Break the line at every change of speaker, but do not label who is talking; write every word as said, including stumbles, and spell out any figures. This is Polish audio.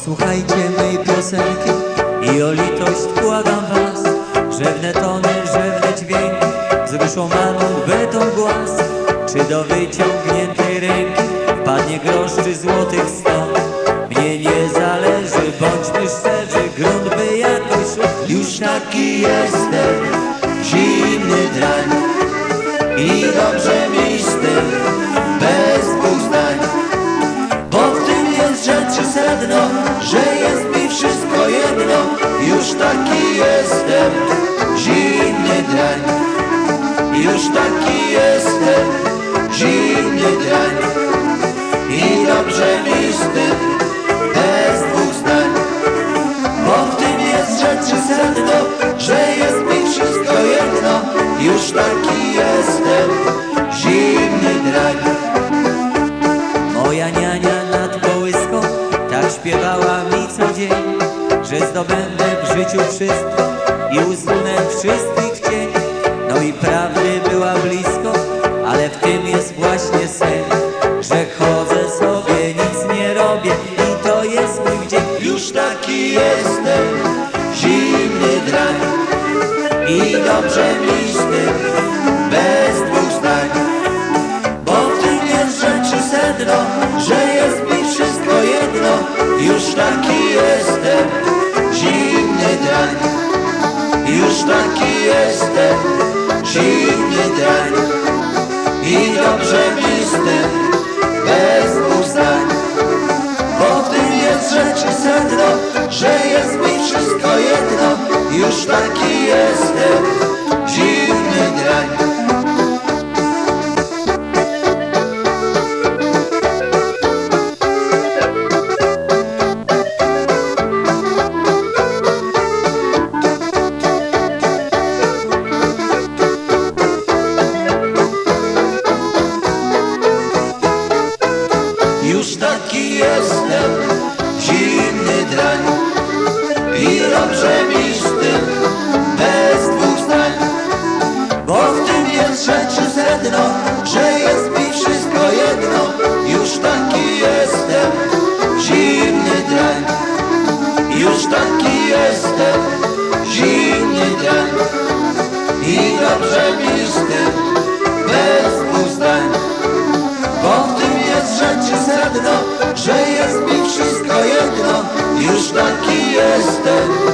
Posłuchajcie mej piosenki i o litość błagam was. Rzewne tony, rzewne dźwięki, wzruszą marmur beton głaz. Czy do wyciągniętej ręki wpadnie grosz czy złotych sto? Mnie nie zależy, bądźmy szczerzy, grunt by jakoś szedł.
Już taki jestem, zimny drań i dobrze mi z tym, bez dwóch zdań. Bo w tym jest rzeczy sedno, że jest mi wszystko jedno. Już taki jestem, zimny drań. Już taki jestem, zimny drań i dobrze mi z tym, bez dwóch zdań. Bo w tym jest rzeczy sedno, że jest mi wszystko jedno. Już taki jestem, zimny drań.
Moja niania nad kołyską tak śpiewała mi co dzień, że zdobędę w życiu wszystko i usunę wszystkich cień. No i prawdy była blisko, ale w tym jest właśnie sen, że chodzę sobie, nic nie robię i to jest mój dzień.
Już taki jestem, zimny drań i dobrze mi z tym, bez dwóch zdań. Bo w tym jest rzeczy sedno, że jest mi wszystko jedno. Już taki jestem, zimny drań. Już taki jestem, zimny drań i dobrze mi z tym, bez dwóch zdań. Bo w tym jest rzeczy sedno, że jest mi wszystko jedno. Już taki jestem, zimny drań. Już taki jestem, zimny drań i dobrze mi z tym, bez dwóch zdań. Bo w tym jest rzeczy sedno, że jest mi wszystko jedno. Już taki jestem, zimny drań. Już taki jestem, zimny drań i dobrze mi z tym, bez dwóch zdań. Bo w tym jest rzeczy sedno, że jest mi wszystko jedno. Już taki jestem,